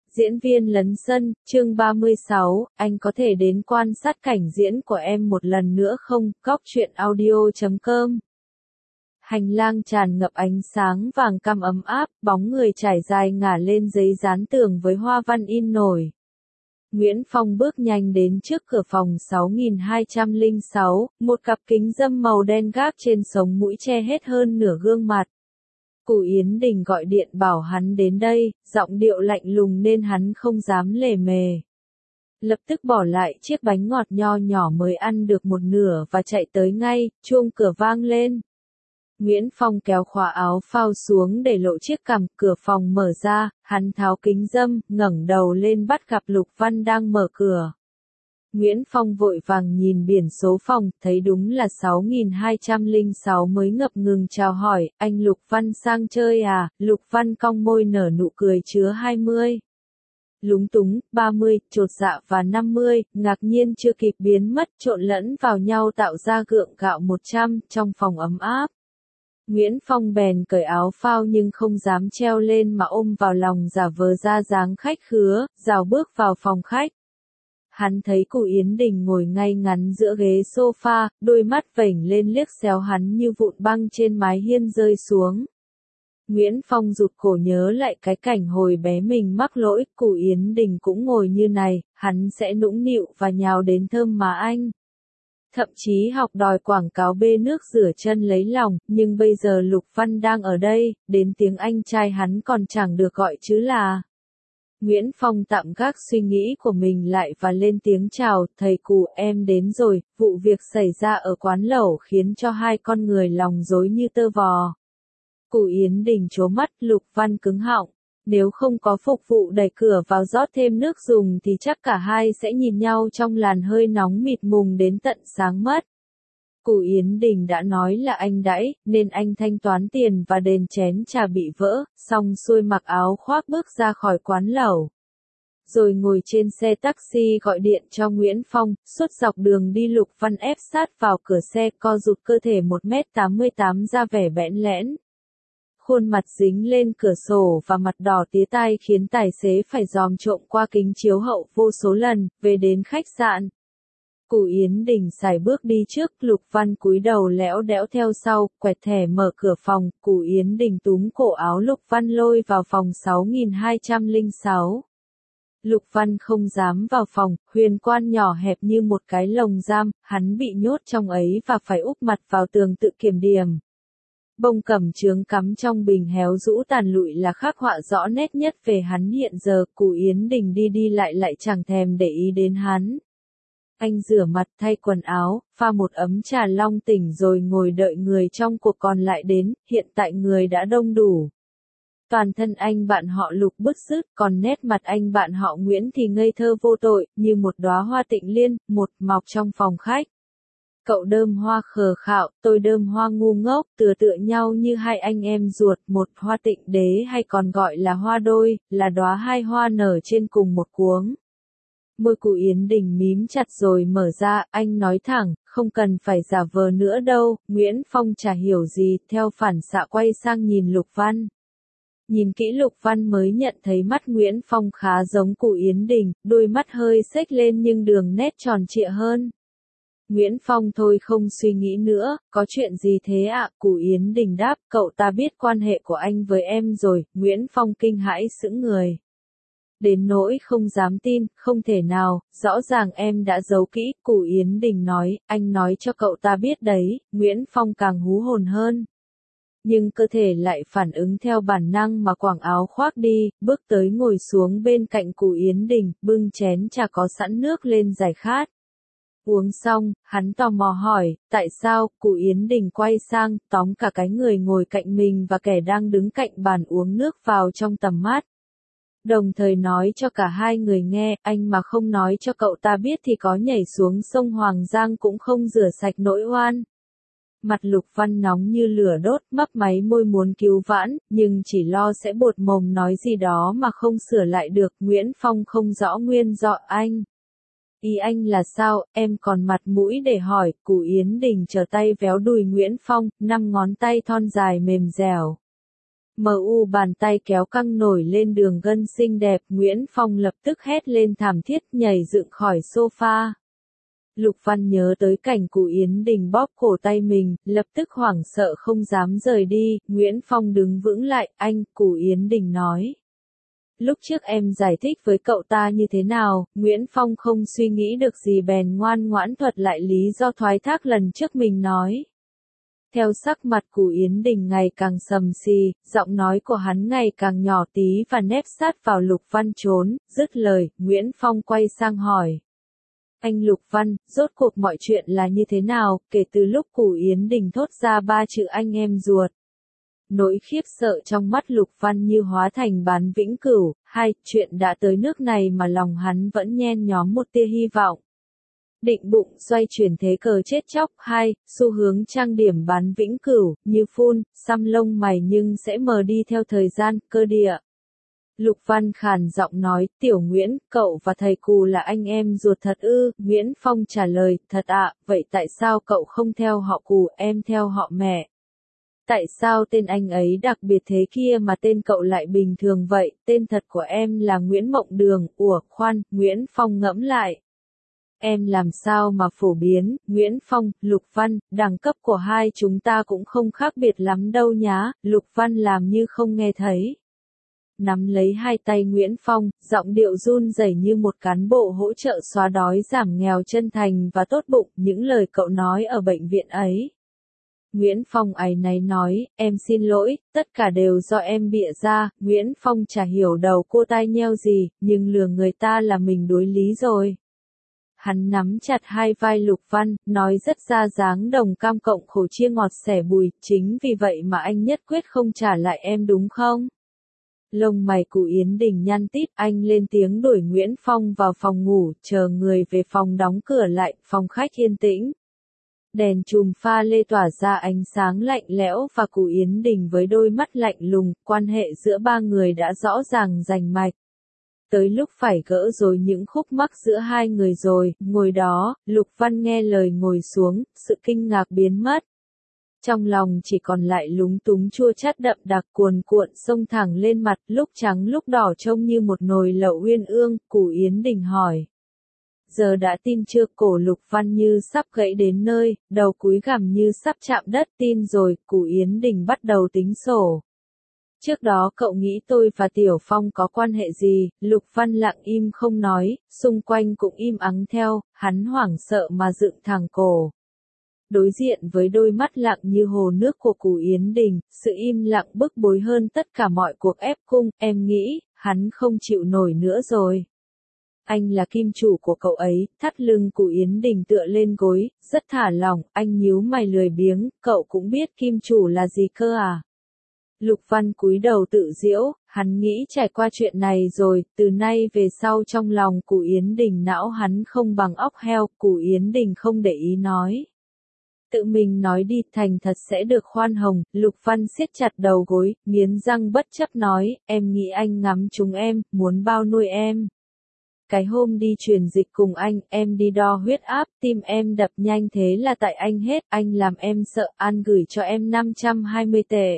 Diễn viên lấn sân, chương 36, anh có thể đến quan sát cảnh diễn của em một lần nữa không? Góc truyện audio.com. Hành lang tràn ngập ánh sáng vàng cam ấm áp, bóng người trải dài ngả lên giấy dán tường với hoa văn in nổi. Nguyễn Phong bước nhanh đến trước cửa phòng 6206, một cặp kính râm màu đen gác trên sống mũi che hết hơn nửa gương mặt. Cụ Yến Đình gọi điện bảo hắn đến đây, giọng điệu lạnh lùng nên hắn không dám lề mề. Lập tức bỏ lại chiếc bánh ngọt nho nhỏ mới ăn được một nửa và chạy tới ngay, chuông cửa vang lên. Nguyễn Phong kéo khóa áo phao xuống để lộ chiếc cằm, cửa phòng mở ra, hắn tháo kính râm, ngẩng đầu lên bắt gặp Lục Văn đang mở cửa. Nguyễn Phong vội vàng nhìn biển số phòng, thấy đúng là 6206 mới ngập ngừng chào hỏi, anh Lục Văn sang chơi à? Lục Văn cong môi nở nụ cười chứa 20. Lúng túng, 30, chột dạ và 50, ngạc nhiên chưa kịp biến mất trộn lẫn vào nhau tạo ra gượng gạo 100 trong phòng ấm áp. Nguyễn Phong bèn cởi áo phao nhưng không dám treo lên mà ôm vào lòng giả vờ ra dáng khách khứa, rào bước vào phòng khách. Hắn thấy cụ Yến Đình ngồi ngay ngắn giữa ghế sofa, đôi mắt vểnh lên liếc xéo hắn như vụn băng trên mái hiên rơi xuống. Nguyễn Phong rụt cổ nhớ lại cái cảnh hồi bé mình mắc lỗi, cụ Yến Đình cũng ngồi như này, hắn sẽ nũng nịu và nhào đến thơm má anh. Thậm chí học đòi quảng cáo bê nước rửa chân lấy lòng, nhưng bây giờ Lục Văn đang ở đây, đến tiếng anh trai hắn còn chẳng được gọi chứ là. Nguyễn Phong tạm gác suy nghĩ của mình lại và lên tiếng chào, thầy cụ em đến rồi, vụ việc xảy ra ở quán lẩu khiến cho hai con người lòng rối như tơ vò. Cụ Yến Đình trố mắt, Lục Văn cứng họng, nếu không có phục vụ đẩy cửa vào rót thêm nước dùng thì chắc cả hai sẽ nhìn nhau trong làn hơi nóng mịt mùng đến tận sáng mất. Cụ Yến Đình đã nói là anh đãi, nên anh thanh toán tiền và đền chén trà bị vỡ, xong xuôi mặc áo khoác bước ra khỏi quán lẩu. Rồi ngồi trên xe taxi gọi điện cho Nguyễn Phong, suốt dọc đường đi Lục Văn ép sát vào cửa xe co rụt cơ thể 1m88 ra vẻ bẽn lẽn. Khuôn mặt dính lên cửa sổ và mặt đỏ tía tai khiến tài xế phải dòm trộm qua kính chiếu hậu vô số lần, về đến khách sạn. Cụ Yến Đình sải bước đi trước, Lục Văn cúi đầu lẽo đẽo theo sau, quẹt thẻ mở cửa phòng, cụ Yến Đình túm cổ áo Lục Văn lôi vào phòng 6206. Lục Văn không dám vào phòng, huyền quan nhỏ hẹp như một cái lồng giam, hắn bị nhốt trong ấy và phải úp mặt vào tường tự kiểm điểm. Bông cẩm chướng cắm trong bình héo rũ tàn lụi là khắc họa rõ nét nhất về hắn hiện giờ, cụ Yến Đình đi đi lại chẳng thèm để ý đến hắn. Anh rửa mặt thay quần áo, pha một ấm trà long tỉnh rồi ngồi đợi người trong cuộc còn lại đến, hiện tại người đã đông đủ. Toàn thân anh bạn họ Lục bứt rứt, còn nét mặt anh bạn họ Nguyễn thì ngây thơ vô tội, như một đóa hoa tịnh liên, một mọc trong phòng khách. Cậu đơm hoa khờ khạo, tôi đơm hoa ngu ngốc, tựa nhau như hai anh em ruột, một hoa tịnh đế hay còn gọi là hoa đôi, là đóa hai hoa nở trên cùng một cuống. Môi cụ Yến Đình mím chặt rồi mở ra, anh nói thẳng, không cần phải giả vờ nữa đâu. Nguyễn Phong chả hiểu gì, theo phản xạ quay sang nhìn Lục Văn. Nhìn kỹ Lục Văn mới nhận thấy mắt Nguyễn Phong khá giống cụ Yến Đình, đôi mắt hơi xếch lên nhưng đường nét tròn trịa hơn. Nguyễn Phong thôi không suy nghĩ nữa, có chuyện gì thế ạ? Cụ Yến Đình đáp, cậu ta biết quan hệ của anh với em rồi. Nguyễn Phong kinh hãi sững người. Đến nỗi không dám tin, không thể nào, rõ ràng em đã giấu kỹ, cụ Yến Đình nói, anh nói cho cậu ta biết đấy. Nguyễn Phong càng hú hồn hơn. Nhưng cơ thể lại phản ứng theo bản năng mà quàng áo khoác đi, bước tới ngồi xuống bên cạnh cụ Yến Đình, bưng chén trà có sẵn nước lên giải khát. Uống xong, hắn tò mò hỏi, tại sao? Cụ Yến Đình quay sang, tóm cả cái người ngồi cạnh mình và kẻ đang đứng cạnh bàn uống nước vào trong tầm mắt. Đồng thời nói cho cả hai người nghe, anh mà không nói cho cậu ta biết thì có nhảy xuống sông Hoàng Giang cũng không rửa sạch nỗi oan. Mặt Lục Văn nóng như lửa đốt, mấp máy môi muốn cứu vãn, nhưng chỉ lo sẽ buột mồm nói gì đó mà không sửa lại được. Nguyễn Phong không rõ nguyên do anh. Ý anh là sao, em còn mặt mũi để hỏi? Cụ Yến Đình trở tay véo đùi Nguyễn Phong, 5 ngón tay thon dài mềm dẻo. MU bàn tay kéo căng nổi lên đường gân xinh đẹp, Nguyễn Phong lập tức hét lên thảm thiết nhảy dựng khỏi sofa. Lục Văn nhớ tới cảnh cụ Yến Đình bóp cổ tay mình, lập tức hoảng sợ không dám rời đi, Nguyễn Phong đứng vững lại, anh, cụ Yến Đình nói. Lúc trước em giải thích với cậu ta như thế nào, Nguyễn Phong không suy nghĩ được gì bèn ngoan ngoãn thuật lại lý do thoái thác lần trước mình nói. Theo sắc mặt cụ Yến Đình ngày càng sầm xì, giọng nói của hắn ngày càng nhỏ tí và nép sát vào Lục Văn trốn, dứt lời, Nguyễn Phong quay sang hỏi. Anh Lục Văn, rốt cuộc mọi chuyện là như thế nào, kể từ lúc cụ Yến Đình thốt ra ba chữ anh em ruột. Nỗi khiếp sợ trong mắt Lục Văn như hóa thành bán vĩnh cửu, chuyện đã tới nước này mà lòng hắn vẫn nhen nhóm một tia hy vọng. Định bụng xoay chuyển thế cờ chết chóc, xu hướng trang điểm bán vĩnh cửu, như phun, xăm lông mày nhưng sẽ mờ đi theo thời gian, cơ địa. Lục Văn khàn giọng nói, Tiểu Nguyễn, cậu và thầy Cù là anh em ruột thật ư? Nguyễn Phong trả lời, thật ạ, vậy tại sao cậu không theo họ Cù, em theo họ mẹ? Tại sao tên anh ấy đặc biệt thế kia mà tên cậu lại bình thường vậy? Tên thật của em là Nguyễn Mộng Đường. Khoan, Nguyễn Phong ngẫm lại. Em làm sao mà phổ biến, Nguyễn Phong, Lục Văn, đẳng cấp của hai chúng ta cũng không khác biệt lắm đâu nhá, Lục Văn làm như không nghe thấy. Nắm lấy hai tay Nguyễn Phong, giọng điệu run rẩy như một cán bộ hỗ trợ xóa đói giảm nghèo chân thành và tốt bụng, những lời cậu nói ở bệnh viện ấy. Nguyễn Phong áy náy nói, em xin lỗi, tất cả đều do em bịa ra, Nguyễn Phong chả hiểu đầu cô tai nheo gì, nhưng lừa người ta là mình đối lý rồi. Hắn nắm chặt hai vai Lục Văn, nói rất ra dáng đồng cam cộng khổ chia ngọt sẻ bùi, chính vì vậy mà anh nhất quyết không trả lại em đúng không? Lông mày cụ Yến Đình nhăn tít, anh lên tiếng đuổi Nguyễn Phong vào phòng ngủ, chờ người về phòng đóng cửa lại, phòng khách yên tĩnh. Đèn chùm pha lê tỏa ra ánh sáng lạnh lẽo và cụ Yến Đình với đôi mắt lạnh lùng, quan hệ giữa ba người đã rõ ràng rành mạch. Tới lúc phải gỡ rối những khúc mắc giữa hai người rồi, ngồi đó, Lục Văn nghe lời ngồi xuống, sự kinh ngạc biến mất. Trong lòng chỉ còn lại lúng túng chua chát đậm đặc cuồn cuộn xông thẳng lên mặt, lúc trắng lúc đỏ trông như một nồi lẩu uyên ương, cụ Yến Đình hỏi. Giờ đã tin chưa? Cổ Lục Văn như sắp gãy đến nơi, đầu cúi gằm như sắp chạm đất. Tin rồi, cụ Yến Đình bắt đầu tính sổ. Trước đó cậu nghĩ tôi và Tiểu Phong có quan hệ gì? Lục Văn lặng im không nói, xung quanh cũng im ắng theo, hắn hoảng sợ mà dựng thẳng cổ. Đối diện với đôi mắt lặng như hồ nước của cụ Yến Đình, sự im lặng bức bối hơn tất cả mọi cuộc ép cung, em nghĩ, hắn không chịu nổi nữa rồi. Anh là kim chủ của cậu ấy, thắt lưng cụ Yến Đình tựa lên gối, rất thả lỏng, anh nhíu mày lười biếng, cậu cũng biết kim chủ là gì cơ à? Lục Văn cúi đầu tự giễu, hắn nghĩ trải qua chuyện này rồi, từ nay về sau trong lòng cụ Yến Đình não hắn không bằng óc heo, cụ Yến Đình không để ý nói. Tự mình nói đi, thành thật sẽ được khoan hồng. Lục Văn siết chặt đầu gối, nghiến răng bất chấp nói, em nghĩ anh ngắm chúng em, muốn bao nuôi em. Cái hôm đi truyền dịch cùng anh, em đi đo huyết áp, tim em đập nhanh thế là tại anh hết, anh làm em sợ, An gửi cho em 520 tệ.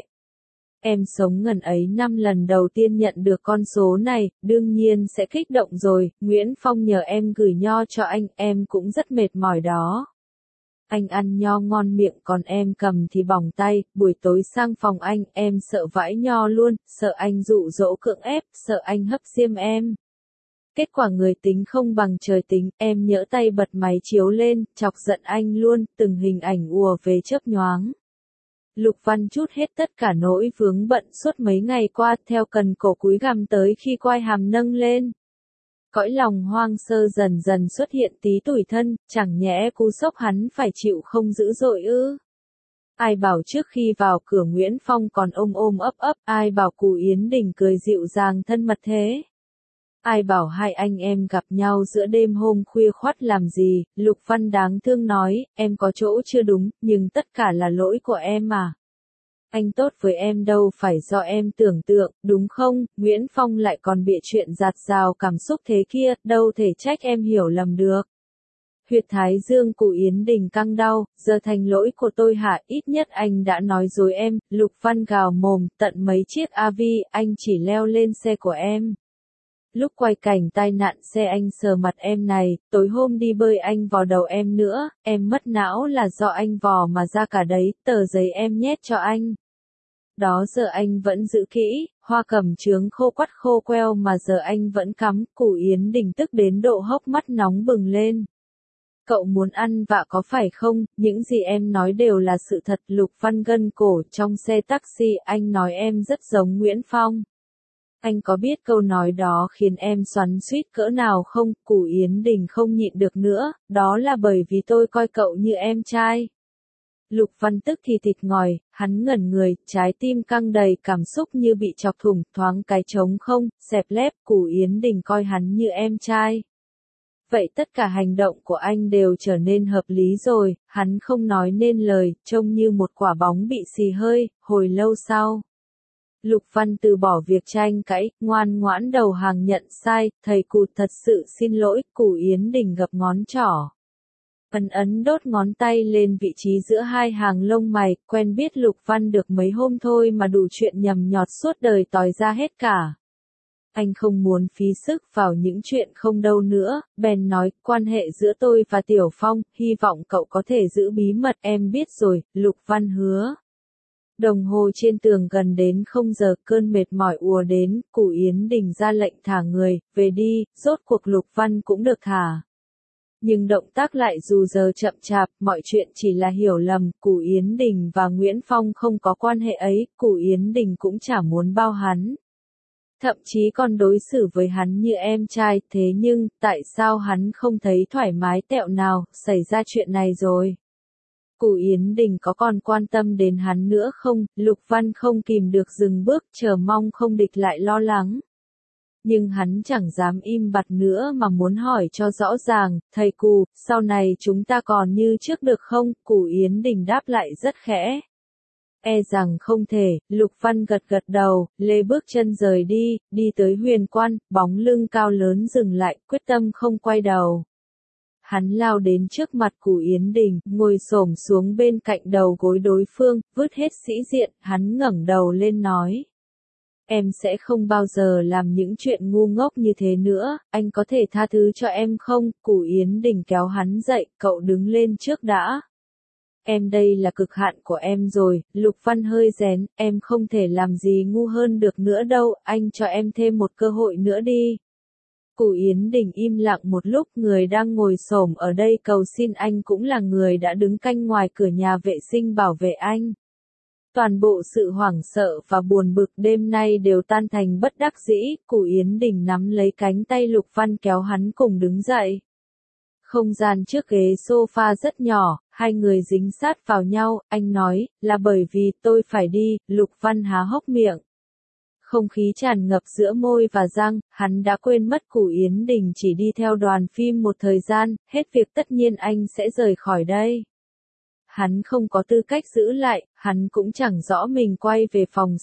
Em sống ngần ấy năm lần đầu tiên nhận được con số này, đương nhiên sẽ kích động rồi, Nguyễn Phong nhờ em gửi nho cho anh, em cũng rất mệt mỏi đó. Anh ăn nho ngon miệng còn em cầm thì bỏng tay, buổi tối sang phòng anh, em sợ vãi nho luôn, sợ anh dụ dỗ cưỡng ép, sợ anh hấp xiêm em. Kết quả người tính không bằng trời tính, em nhỡ tay bật máy chiếu lên, chọc giận anh luôn, từng hình ảnh ùa về chớp nhoáng. Lục Văn trút hết tất cả nỗi vướng bận suốt mấy ngày qua, theo cần cổ cúi gằm tới khi quai hàm nâng lên. Cõi lòng hoang sơ dần dần xuất hiện tí tủi thân, chẳng nhẽ cú sốc hắn phải chịu không dữ dội ư? Ai bảo trước khi vào cửa Nguyễn Phong còn ôm ấp, ai bảo cụ Yến Đình cười dịu dàng thân mật thế? Ai bảo hai anh em gặp nhau giữa đêm hôm khuya khoắt làm gì? Lục Văn đáng thương nói, em có chỗ chưa đúng, nhưng tất cả là lỗi của em mà. Anh tốt với em đâu phải do em tưởng tượng, đúng không? Nguyễn Phong lại còn bịa chuyện dạt dào cảm xúc thế kia, đâu thể trách em hiểu lầm được. Huyệt thái dương của Yến Đình căng đau, giờ thành lỗi của tôi hả? Ít nhất anh đã nói dối em. Lục Văn gào mồm, tận mấy chiếc AV, anh chỉ leo lên xe của em. Lúc quay cảnh tai nạn xe anh sờ mặt em này, tối hôm đi bơi anh vò đầu em nữa, em mất não là do anh vò mà ra cả đấy, tờ giấy em nhét cho anh. Đó giờ anh vẫn giữ kỹ, hoa cẩm chướng khô quắt khô queo mà giờ anh vẫn cắm. Củ Yến Đình tức đến độ hốc mắt nóng bừng lên. Cậu muốn ăn vạ có phải không? Những gì em nói đều là sự thật. Lục Văn gân cổ trong xe taxi, anh nói em rất giống Nguyễn Phong. Anh có biết câu nói đó khiến em xoắn xuýt cỡ nào không? Củ Yến Đình không nhịn được nữa, đó là bởi vì tôi coi cậu như em trai. Lục Văn tức thì thịt ngòi, hắn ngẩn người, trái tim căng đầy cảm xúc như bị chọc thủng, thoáng cái trống không, xẹp lép. Củ Yến Đình coi hắn như em trai. Vậy tất cả hành động của anh đều trở nên hợp lý rồi, hắn không nói nên lời, trông như một quả bóng bị xì hơi. Hồi lâu sau, Lục Văn từ bỏ việc tranh cãi, ngoan ngoãn đầu hàng nhận sai. Thầy Cụt thật sự xin lỗi. Củ Yến Đình gập ngón trỏ, ấn đốt ngón tay lên vị trí giữa hai hàng lông mày. Quen biết Lục Văn được mấy hôm thôi mà đủ chuyện nhầm nhọt suốt đời tòi ra hết cả. Anh không muốn phí sức vào những chuyện không đâu nữa, bèn nói, quan hệ giữa tôi và Tiểu Phong, hy vọng cậu có thể giữ bí mật. Em biết rồi. Lục Văn hứa. Đồng hồ trên tường gần đến 0 giờ, cơn mệt mỏi ùa đến. Củ Yến Đình ra lệnh thả người, về đi. Rốt cuộc Lục Văn cũng được thả. Nhưng động tác lại dù giờ chậm chạp, mọi chuyện chỉ là hiểu lầm. Củ Yến Đình và Nguyễn Phong không có quan hệ ấy, Củ Yến Đình cũng chả muốn bao hắn. Thậm chí còn đối xử với hắn như em trai. Thế nhưng, tại sao hắn không thấy thoải mái tẹo nào? Xảy ra chuyện này rồi. Củ Yến Đình có còn quan tâm đến hắn nữa không? Lục Văn không kìm được dừng bước, chờ mong không địch lại lo lắng. Nhưng hắn chẳng dám im bặt nữa mà muốn hỏi cho rõ ràng, thầy Cù, sau này chúng ta còn như trước được không? Củ Yến Đình đáp lại rất khẽ. E rằng không thể. Lục Văn gật gật đầu, lê bước chân rời đi, đi tới Huyền Quan, bóng lưng cao lớn dừng lại, quyết tâm không quay đầu. Hắn lao đến trước mặt Củ Yến Đình, ngồi xổm xuống bên cạnh đầu gối đối phương, vứt hết sĩ diện, hắn ngẩng đầu lên nói. Em sẽ không bao giờ làm những chuyện ngu ngốc như thế nữa, anh có thể tha thứ cho em không? Củ Yến Đình kéo hắn dậy, cậu đứng lên trước đã. Em đây là cực hạn của em rồi. Lục Văn hơi rén, em không thể làm gì ngu hơn được nữa đâu, anh cho em thêm một cơ hội nữa đi. Củ Yến Đình im lặng một lúc, người đang ngồi xổm ở đây cầu xin anh cũng là người đã đứng canh ngoài cửa nhà vệ sinh bảo vệ anh. Toàn bộ sự hoảng sợ và buồn bực đêm nay đều tan thành bất đắc dĩ. Củ Yến Đình nắm lấy cánh tay Lục Văn kéo hắn cùng đứng dậy. Không gian trước ghế sofa rất nhỏ, hai người dính sát vào nhau. Anh nói, là bởi vì tôi phải đi. Lục Văn há hốc miệng. Không khí tràn ngập giữa môi và răng, hắn đã quên mất Củ Yến Đình chỉ đi theo đoàn phim một thời gian, hết việc tất nhiên anh sẽ rời khỏi đây. Hắn không có tư cách giữ lại, hắn cũng chẳng rõ mình quay về phòng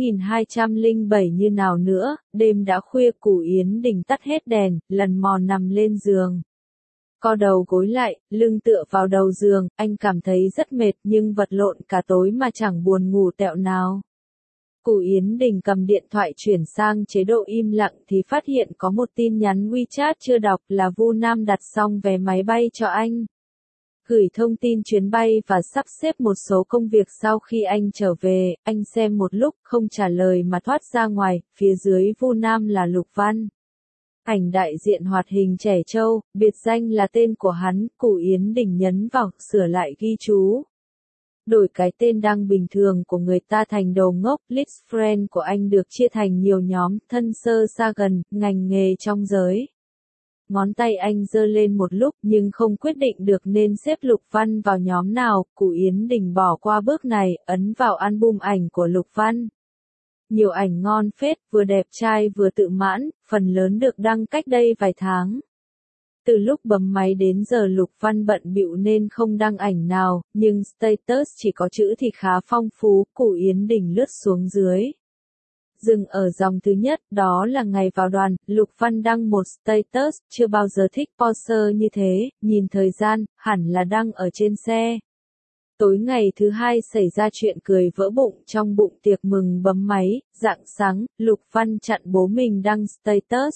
6207 như nào nữa. Đêm đã khuya, Củ Yến Đình tắt hết đèn, lần mò nằm lên giường. Co đầu gối lại, lưng tựa vào đầu giường, anh cảm thấy rất mệt nhưng vật lộn cả tối mà chẳng buồn ngủ tẹo nào. Củ Yến Đình cầm điện thoại chuyển sang chế độ im lặng thì phát hiện có một tin nhắn WeChat chưa đọc, là Vu Nam đặt xong vé máy bay cho anh. Gửi thông tin chuyến bay và sắp xếp một số công việc sau khi anh trở về. Anh xem một lúc không trả lời mà thoát ra ngoài, phía dưới Vu Nam là Lục Văn. Ảnh đại diện hoạt hình trẻ trâu, biệt danh là tên của hắn. Củ Yến Đình nhấn vào, sửa lại ghi chú. Đổi cái tên đang bình thường của người ta thành đồ ngốc. List friend của anh được chia thành nhiều nhóm, thân sơ xa gần, ngành nghề trong giới. Ngón tay anh giơ lên một lúc nhưng không quyết định được nên xếp Lục Văn vào nhóm nào. Củ Yến Đình bỏ qua bước này, ấn vào album ảnh của Lục Văn. Nhiều ảnh ngon phết, vừa đẹp trai vừa tự mãn, phần lớn được đăng cách đây vài tháng. Từ lúc bấm máy đến giờ Lục Văn bận bịu nên không đăng ảnh nào, nhưng status chỉ có chữ thì khá phong phú. Củ Yến Đình lướt xuống dưới. Dừng ở dòng thứ nhất, đó là ngày vào đoàn, Lục Văn đăng một status, chưa bao giờ thích poster như thế, nhìn thời gian, hẳn là đăng ở trên xe. Tối ngày thứ hai xảy ra chuyện cười vỡ bụng trong bụng tiệc mừng bấm máy, rạng sáng, Lục Văn chặn bố mình đăng status.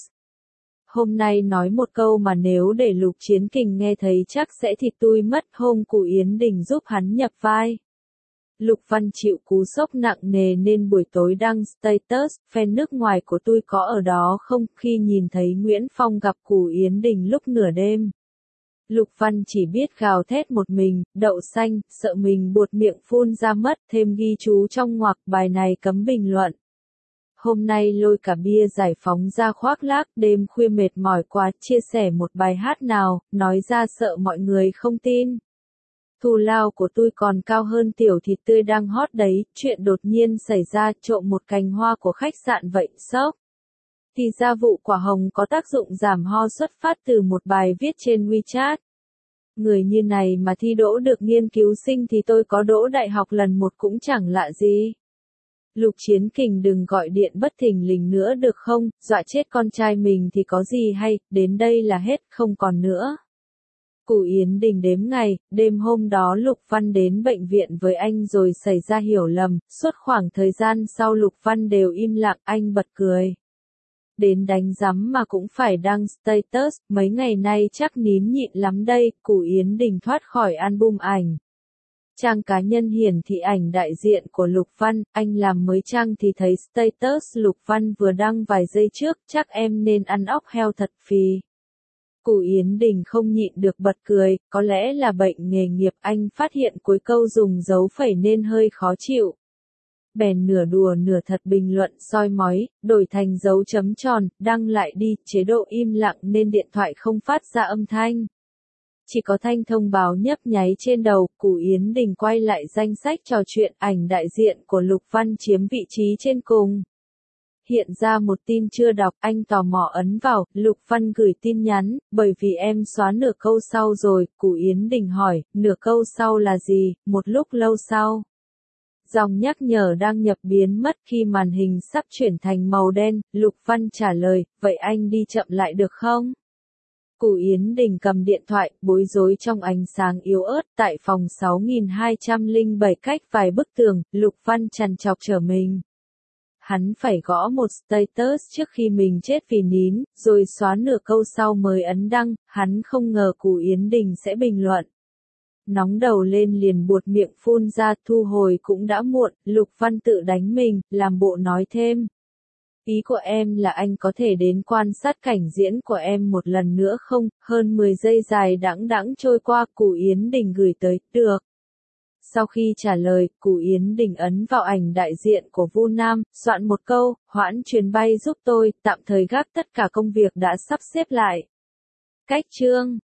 Hôm nay nói một câu mà nếu để Lục Chiến Kình nghe thấy chắc sẽ thịt tui mất, hôm cụ Yến Đình giúp hắn nhập vai. Lục Văn chịu cú sốc nặng nề nên buổi tối đăng status, fan nước ngoài của tôi có ở đó không, khi nhìn thấy Nguyễn Phong gặp cụ Yến Đình lúc nửa đêm. Lục Văn chỉ biết gào thét một mình, đậu xanh, sợ mình buột miệng phun ra mất, thêm ghi chú trong ngoặc bài này cấm bình luận. Hôm nay lôi cả bia giải phóng ra khoác lác, đêm khuya mệt mỏi quá, chia sẻ một bài hát nào, nói ra sợ mọi người không tin. Thù lao của tôi còn cao hơn tiểu thịt tươi đang hot đấy, chuyện đột nhiên xảy ra, trộm một cành hoa của khách sạn vậy, sốc. Thì ra vụ quả hồng có tác dụng giảm ho xuất phát từ một bài viết trên WeChat. Người như này mà thi đỗ được nghiên cứu sinh thì tôi có đỗ đại học lần một cũng chẳng lạ gì. Lục Chiến Kình đừng gọi điện bất thình lình nữa được không, dọa chết con trai mình thì có gì hay, đến đây là hết, không còn nữa. Cụ Yến Đình đếm ngày, đêm hôm đó Lục Văn đến bệnh viện với anh rồi xảy ra hiểu lầm, suốt khoảng thời gian sau Lục Văn đều im lặng, anh bật cười. Đến đánh rắm mà cũng phải đăng status, mấy ngày nay chắc nín nhịn lắm đây, cụ Yến Đình thoát khỏi album ảnh. Trang cá nhân hiển thị ảnh đại diện của Lục Văn, anh làm mới trang thì thấy status Lục Văn vừa đăng vài giây trước, chắc em nên ăn óc heo thật phì. Cụ Yến Đình không nhịn được bật cười, có lẽ là bệnh nghề nghiệp, anh phát hiện cuối câu dùng dấu phẩy nên hơi khó chịu. Bèn nửa đùa nửa thật bình luận soi mói, đổi thành dấu chấm tròn, đăng lại đi, chế độ im lặng nên điện thoại không phát ra âm thanh. Chỉ có thanh thông báo nhấp nháy trên đầu, cụ Yến Đình quay lại danh sách trò chuyện, ảnh đại diện của Lục Văn chiếm vị trí trên cùng. Hiện ra một tin chưa đọc, anh tò mò ấn vào, Lục Văn gửi tin nhắn, bởi vì em xóa nửa câu sau rồi, cụ Yến Đình hỏi, nửa câu sau là gì, một lúc lâu sau. Dòng nhắc nhở đang nhập biến mất khi màn hình sắp chuyển thành màu đen, Lục Văn trả lời, vậy anh đi chậm lại được không? Cụ Yến Đình cầm điện thoại, bối rối trong ánh sáng yếu ớt, tại phòng 6207 cách vài bức tường, Lục Văn trằn trọc trở mình. Hắn phải gõ một status trước khi mình chết vì nín, rồi xóa nửa câu sau mới ấn đăng, hắn không ngờ cụ Yến Đình sẽ bình luận. Nóng đầu lên liền buột miệng phun ra, thu hồi cũng đã muộn, Lục Văn tự đánh mình, làm bộ nói thêm. Ý của em là anh có thể đến quan sát cảnh diễn của em một lần nữa không? Hơn 10 giây dài đãng đãng trôi qua, cụ Yến Đình gửi tới, được. Sau khi trả lời, cụ Yến Đình ấn vào ảnh đại diện của Vu Nam, soạn một câu, hoãn chuyến bay giúp tôi, tạm thời gác tất cả công việc đã sắp xếp lại. Cách chương